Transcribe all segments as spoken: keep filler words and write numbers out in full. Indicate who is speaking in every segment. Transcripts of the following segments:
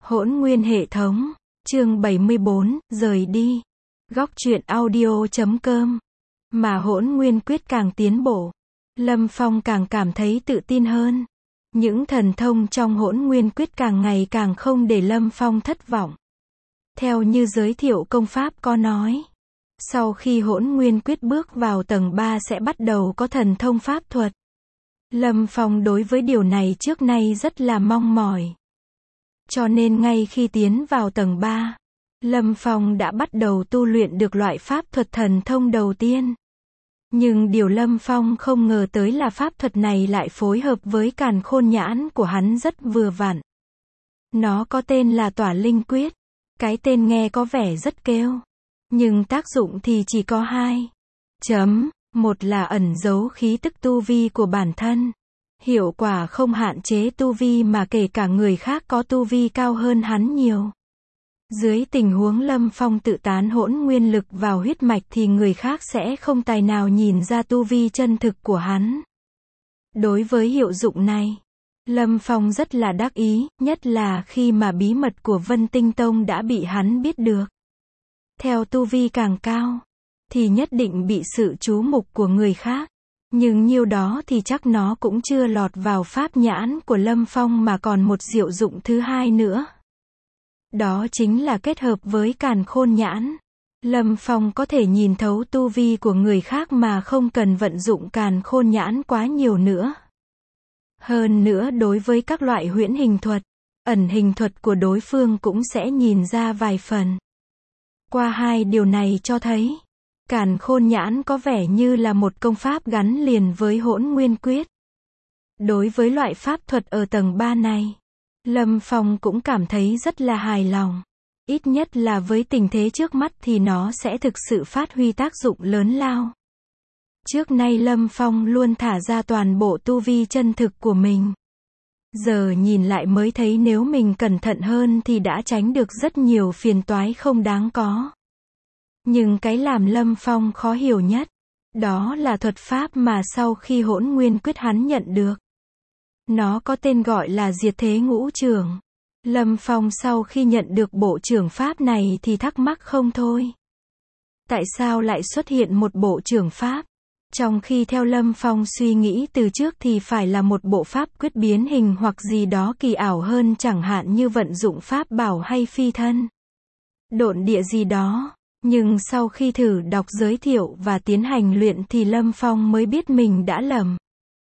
Speaker 1: Hỗn nguyên hệ thống, chương bảy mươi bốn, rời đi. Góc truyện audio chấm com. Mà hỗn nguyên quyết càng tiến bộ, Lâm Phong càng cảm thấy tự tin hơn. Những thần thông trong hỗn nguyên quyết càng ngày càng không để Lâm Phong thất vọng. Theo như giới thiệu công pháp có nói, sau khi hỗn nguyên quyết bước vào tầng ba sẽ bắt đầu có thần thông pháp thuật. Lâm Phong đối với điều này trước nay rất là mong mỏi. Cho nên ngay khi tiến vào tầng ba, Lâm Phong đã bắt đầu tu luyện được loại pháp thuật thần thông đầu tiên. Nhưng điều Lâm Phong không ngờ tới là pháp thuật này lại phối hợp với càn khôn nhãn của hắn rất vừa vặn. Nó có tên là Tỏa Linh Quyết. Cái tên nghe có vẻ rất kêu, nhưng tác dụng thì chỉ có hai. Chấm, một là ẩn giấu khí tức tu vi của bản thân. Hiệu quả không hạn chế tu vi mà kể cả người khác có tu vi cao hơn hắn nhiều. Dưới tình huống Lâm Phong tự tán hỗn nguyên lực vào huyết mạch thì người khác sẽ không tài nào nhìn ra tu vi chân thực của hắn. Đối với hiệu dụng này, Lâm Phong rất là đắc ý, nhất là khi mà bí mật của Vân Tinh Tông đã bị hắn biết được. Theo tu vi càng cao, thì nhất định bị sự chú mục của người khác. Nhưng nhiêu đó thì chắc nó cũng chưa lọt vào pháp nhãn của Lâm Phong mà còn một diệu dụng thứ hai nữa. Đó chính là kết hợp với càn khôn nhãn. Lâm Phong có thể nhìn thấu tu vi của người khác mà không cần vận dụng càn khôn nhãn quá nhiều nữa. Hơn nữa đối với các loại huyễn hình thuật, ẩn hình thuật của đối phương cũng sẽ nhìn ra vài phần. Qua hai điều này cho thấy, càn khôn nhãn có vẻ như là một công pháp gắn liền với hỗn nguyên quyết. Đối với loại pháp thuật ở tầng ba này, Lâm Phong cũng cảm thấy rất là hài lòng. Ít nhất là với tình thế trước mắt thì nó sẽ thực sự phát huy tác dụng lớn lao. Trước nay Lâm Phong luôn thả ra toàn bộ tu vi chân thực của mình. Giờ nhìn lại mới thấy nếu mình cẩn thận hơn thì đã tránh được rất nhiều phiền toái không đáng có. Nhưng cái làm Lâm Phong khó hiểu nhất, đó là thuật pháp mà sau khi hỗn nguyên quyết hắn nhận được. Nó có tên gọi là Diệt Thế Ngũ Trưởng. Lâm Phong sau khi nhận được bộ trưởng pháp này thì thắc mắc không thôi. Tại sao lại xuất hiện một bộ trưởng pháp? Trong khi theo Lâm Phong suy nghĩ từ trước thì phải là một bộ pháp quyết biến hình hoặc gì đó kỳ ảo hơn, chẳng hạn như vận dụng pháp bảo hay phi thân, độn địa gì đó. Nhưng sau khi thử đọc giới thiệu và tiến hành luyện thì Lâm Phong mới biết mình đã lầm.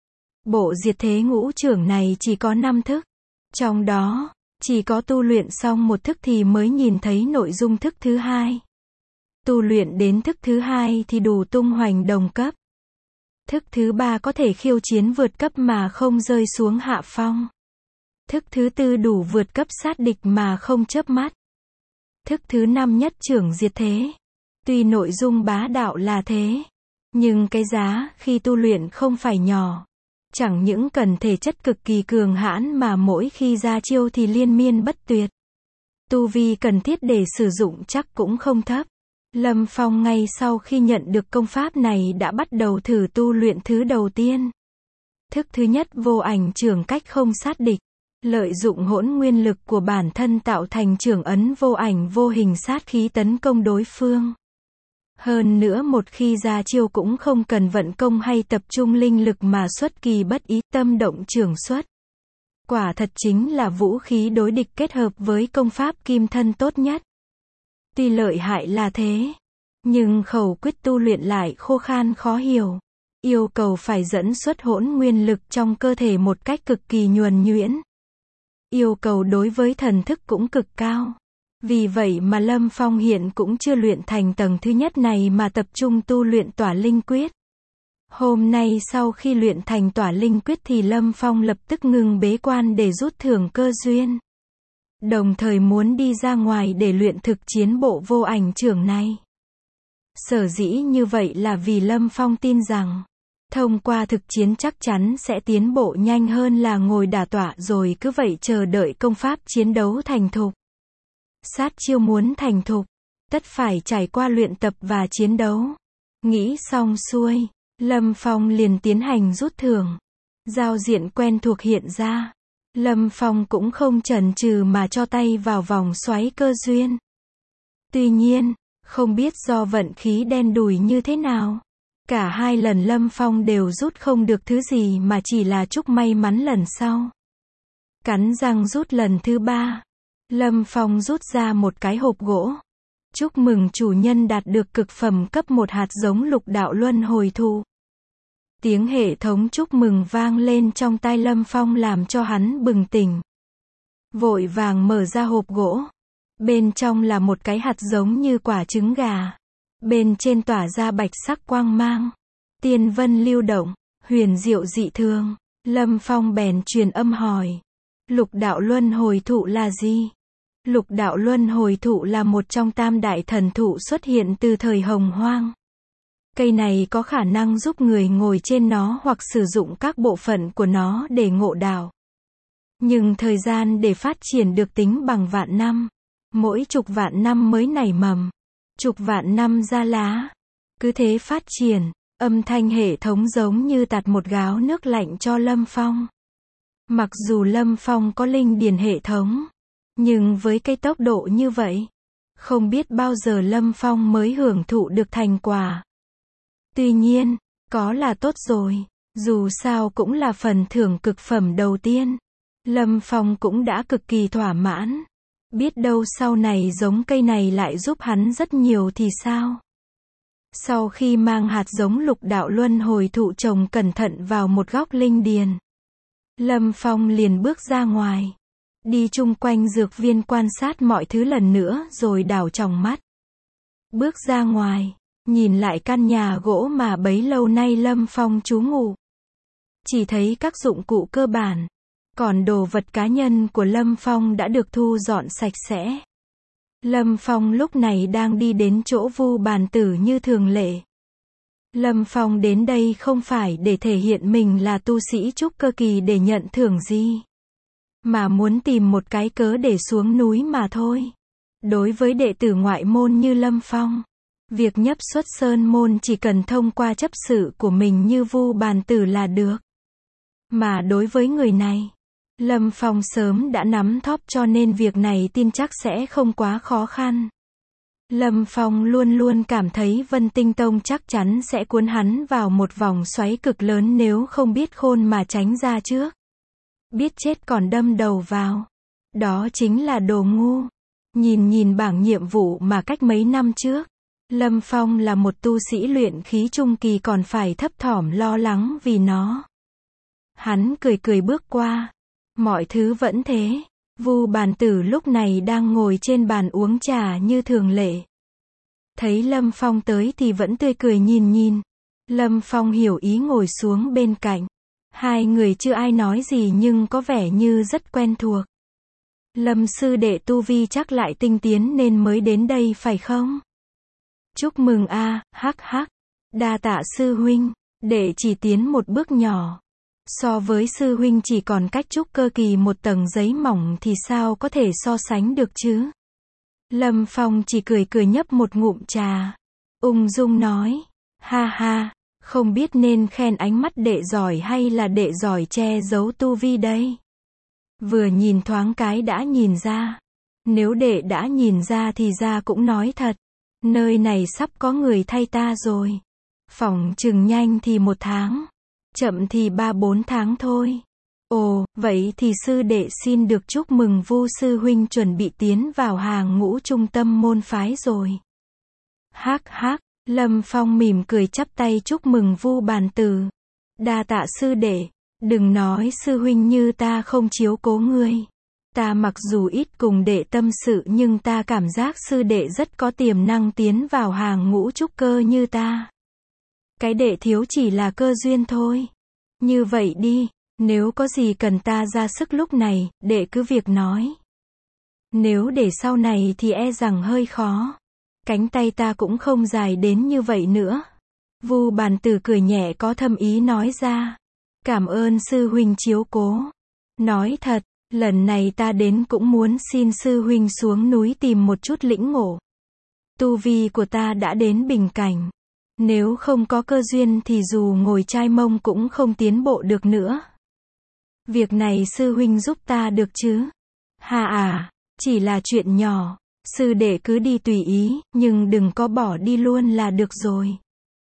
Speaker 1: Bộ Diệt Thế Ngũ Trưởng này chỉ có năm thức. Trong đó, chỉ có tu luyện xong một thức thì mới nhìn thấy nội dung thức thứ hai. Tu luyện đến thức thứ hai thì đủ tung hoành đồng cấp. Thức thứ ba có thể khiêu chiến vượt cấp mà không rơi xuống hạ phong. Thức thứ tư đủ vượt cấp sát địch mà không chớp mắt. Thức thứ năm nhất trưởng diệt thế. Tuy nội dung bá đạo là thế, nhưng cái giá khi tu luyện không phải nhỏ. Chẳng những cần thể chất cực kỳ cường hãn mà mỗi khi ra chiêu thì liên miên bất tuyệt. Tu vi cần thiết để sử dụng chắc cũng không thấp. Lâm Phong ngay sau khi nhận được công pháp này đã bắt đầu thử tu luyện thứ đầu tiên. Thức thứ nhất vô ảnh trưởng cách không sát địch. Lợi dụng hỗn nguyên lực của bản thân tạo thành trưởng ấn vô ảnh vô hình sát khí tấn công đối phương. Hơn nữa một khi ra chiêu cũng không cần vận công hay tập trung linh lực mà xuất kỳ bất ý, tâm động trưởng xuất. Quả thật chính là vũ khí đối địch kết hợp với công pháp kim thân tốt nhất. Tuy lợi hại là thế, nhưng khẩu quyết tu luyện lại khô khan khó hiểu. Yêu cầu phải dẫn xuất hỗn nguyên lực trong cơ thể một cách cực kỳ nhuần nhuyễn. Yêu cầu đối với thần thức cũng cực cao. Vì vậy mà Lâm Phong hiện cũng chưa luyện thành tầng thứ nhất này mà tập trung tu luyện Tỏa Linh Quyết. Hôm nay sau khi luyện thành Tỏa Linh Quyết thì Lâm Phong lập tức ngừng bế quan để rút thưởng cơ duyên. Đồng thời muốn đi ra ngoài để luyện thực chiến bộ vô ảnh trưởng này. Sở dĩ như vậy là vì Lâm Phong tin rằng, thông qua thực chiến chắc chắn sẽ tiến bộ nhanh hơn là ngồi đả tọa rồi cứ vậy chờ đợi công pháp chiến đấu thành thục. Sát chiêu muốn thành thục, tất phải trải qua luyện tập và chiến đấu. Nghĩ xong xuôi, Lâm Phong liền tiến hành rút thưởng. Giao diện quen thuộc hiện ra. Lâm Phong cũng không chần chừ mà cho tay vào vòng xoáy cơ duyên. Tuy nhiên, không biết do vận khí đen đủi như thế nào, cả hai lần Lâm Phong đều rút không được thứ gì mà chỉ là chúc may mắn lần sau. Cắn răng rút lần thứ ba, Lâm Phong rút ra một cái hộp gỗ. Chúc mừng chủ nhân đạt được cực phẩm cấp một hạt giống lục đạo luân hồi thụ. Tiếng hệ thống chúc mừng vang lên trong tai Lâm Phong làm cho hắn bừng tỉnh. Vội vàng mở ra hộp gỗ. Bên trong là một cái hạt giống như quả trứng gà. Bên trên tỏa ra bạch sắc quang mang. Tiên vân lưu động, huyền diệu dị thường. Lâm Phong bèn truyền âm hỏi. Lục đạo luân hồi thụ là gì? Lục đạo luân hồi thụ là một trong tam đại thần thụ xuất hiện từ thời Hồng Hoang. Cây này có khả năng giúp người ngồi trên nó hoặc sử dụng các bộ phận của nó để ngộ đạo. Nhưng thời gian để phát triển được tính bằng vạn năm. Mỗi chục vạn năm mới nảy mầm. Chục vạn năm ra lá. Cứ thế phát triển. Âm thanh hệ thống giống như tạt một gáo nước lạnh cho Lâm Phong. Mặc dù Lâm Phong có linh điền hệ thống, nhưng với cái tốc độ như vậy, không biết bao giờ Lâm Phong mới hưởng thụ được thành quả. Tuy nhiên, có là tốt rồi, dù sao cũng là phần thưởng cực phẩm đầu tiên. Lâm Phong cũng đã cực kỳ thỏa mãn. Biết đâu sau này giống cây này lại giúp hắn rất nhiều thì sao? Sau khi mang hạt giống lục đạo luân hồi thụ trồng cẩn thận vào một góc linh điền, Lâm Phong liền bước ra ngoài. Đi chung quanh dược viên quan sát mọi thứ lần nữa rồi đảo tròng mắt. Bước ra ngoài, nhìn lại căn nhà gỗ mà bấy lâu nay Lâm Phong trú ngụ. Chỉ thấy các dụng cụ cơ bản, còn đồ vật cá nhân của Lâm Phong đã được thu dọn sạch sẽ. Lâm Phong lúc này đang đi đến chỗ Vu Bàn Tử như thường lệ. Lâm Phong đến đây không phải để thể hiện mình là tu sĩ trúc cơ kỳ để nhận thưởng gì, mà muốn tìm một cái cớ để xuống núi mà thôi. Đối với đệ tử ngoại môn như Lâm Phong, việc nhập xuất sơn môn chỉ cần thông qua chấp sự của mình như Vu Bàn Tử là được. Mà đối với người này, Lâm Phong sớm đã nắm thóp cho nên việc này tin chắc sẽ không quá khó khăn. Lâm Phong luôn luôn cảm thấy Vân Tinh Tông chắc chắn sẽ cuốn hắn vào một vòng xoáy cực lớn nếu không biết khôn mà tránh ra trước. Biết chết còn đâm đầu vào. Đó chính là đồ ngu. Nhìn nhìn bảng nhiệm vụ mà cách mấy năm trước, Lâm Phong là một tu sĩ luyện khí trung kỳ còn phải thấp thỏm lo lắng vì nó. Hắn cười cười bước qua. Mọi thứ vẫn thế. Vu Bàn Tử lúc này đang ngồi trên bàn uống trà như thường lệ. Thấy Lâm Phong tới thì vẫn tươi cười nhìn nhìn. Lâm Phong hiểu ý ngồi xuống bên cạnh. Hai người chưa ai nói gì nhưng có vẻ như rất quen thuộc. Lâm sư đệ tu vi chắc lại tinh tiến nên mới đến đây phải không? Chúc mừng a, hắc hắc. Đa tạ sư huynh, đệ chỉ tiến một bước nhỏ. So với sư huynh chỉ còn cách trúc cơ kỳ một tầng giấy mỏng thì sao có thể so sánh được chứ? Lâm Phong chỉ cười cười nhấp một ngụm trà. Ung dung nói. Ha ha, không biết nên khen ánh mắt đệ giỏi hay là đệ giỏi che giấu tu vi đây? Vừa nhìn thoáng cái đã nhìn ra. Nếu đệ đã nhìn ra thì ra cũng nói thật. Nơi này sắp có người thay ta rồi. Phỏng chừng nhanh thì một tháng. Chậm thì ba bốn tháng thôi. Ồ, vậy thì sư đệ xin được chúc mừng Vu sư huynh chuẩn bị tiến vào hàng ngũ trung tâm môn phái rồi. Hắc hắc, Lâm Phong mỉm cười chắp tay chúc mừng Vu Bàn Tử. Đa tạ sư đệ, đừng nói sư huynh như ta không chiếu cố ngươi. Ta mặc dù ít cùng đệ tâm sự nhưng ta cảm giác sư đệ rất có tiềm năng tiến vào hàng ngũ trúc cơ như ta. Cái đệ thiếu chỉ là cơ duyên thôi. Như vậy đi, nếu có gì cần ta ra sức lúc này, đệ cứ việc nói. Nếu để sau này thì e rằng hơi khó. Cánh tay ta cũng không dài đến như vậy nữa. Vu Bàn Tử cười nhẹ có thâm ý nói ra. Cảm ơn sư huynh chiếu cố. Nói thật, lần này ta đến cũng muốn xin sư huynh xuống núi tìm một chút lĩnh ngộ. Tu vi của ta đã đến bình cảnh. Nếu không có cơ duyên thì dù ngồi chai mông cũng không tiến bộ được nữa. Việc này sư huynh giúp ta được chứ? Hà à, chỉ là chuyện nhỏ, sư đệ cứ đi tùy ý, nhưng đừng có bỏ đi luôn là được rồi.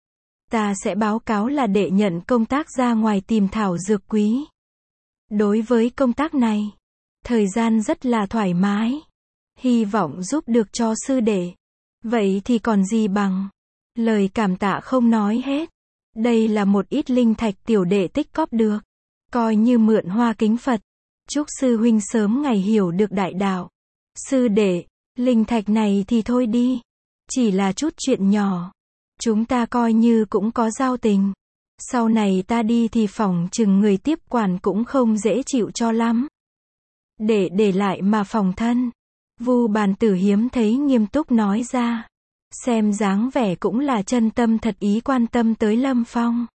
Speaker 1: Ta sẽ báo cáo là đệ nhận công tác ra ngoài tìm thảo dược quý. Đối với công tác này, thời gian rất là thoải mái. Hy vọng giúp được cho sư đệ. Vậy thì còn gì bằng. Lời cảm tạ không nói hết. Đây là một ít linh thạch tiểu đệ tích cóp được. Coi như mượn hoa kính Phật. Chúc sư huynh sớm ngày hiểu được đại đạo. Sư đệ, linh thạch này thì thôi đi. Chỉ là chút chuyện nhỏ. Chúng ta coi như cũng có giao tình. Sau này ta đi thì phỏng chừng người tiếp quản cũng không dễ chịu cho lắm. Để để lại mà phòng thân. Vu Bàn Tử hiếm thấy nghiêm túc nói ra. Xem dáng vẻ cũng là chân tâm thật ý quan tâm tới Lâm Phong.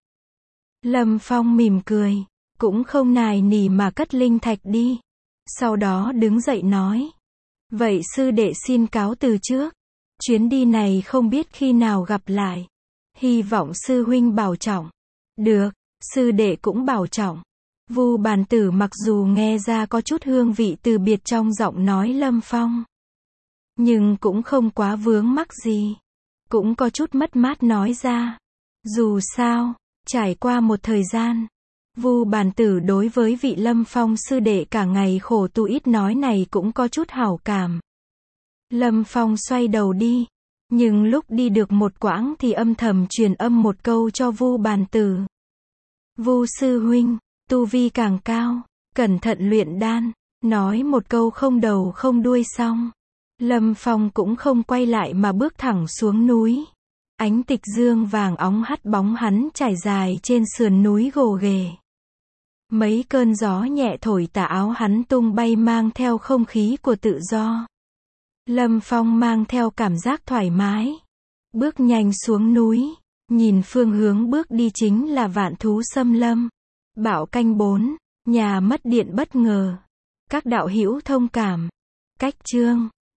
Speaker 1: Lâm Phong mỉm cười, cũng không nài nỉ mà cất linh thạch đi. Sau đó đứng dậy nói. Vậy sư đệ xin cáo từ trước. Chuyến đi này không biết khi nào gặp lại. Hy vọng sư huynh bảo trọng. Được, sư đệ cũng bảo trọng. Vu Bàn Tử mặc dù nghe ra có chút hương vị từ biệt trong giọng nói Lâm Phong. Nhưng cũng không quá vướng mắc gì. Cũng có chút mất mát nói ra. Dù sao, trải qua một thời gian, Vu Bàn Tử đối với vị Lâm Phong sư đệ cả ngày khổ tu ít nói này cũng có chút hảo cảm. Lâm Phong xoay đầu đi. Nhưng lúc đi được một quãng thì âm thầm truyền âm một câu cho Vu Bàn Tử. Vu sư huynh, tu vi càng cao, cẩn thận luyện đan. Nói một câu không đầu không đuôi xong. Lâm Phong cũng không quay lại mà bước thẳng xuống núi. Ánh tịch dương vàng óng hắt bóng hắn trải dài trên sườn núi gồ ghề. Mấy cơn gió nhẹ thổi tà áo hắn tung bay mang theo không khí của tự do. Lâm Phong mang theo cảm giác thoải mái. Bước nhanh xuống núi. Nhìn phương hướng bước đi chính là Vạn Thú Xâm Lâm. Bạo canh bốn. Nhà mất điện bất ngờ. Các đạo hữu thông cảm. Cách chương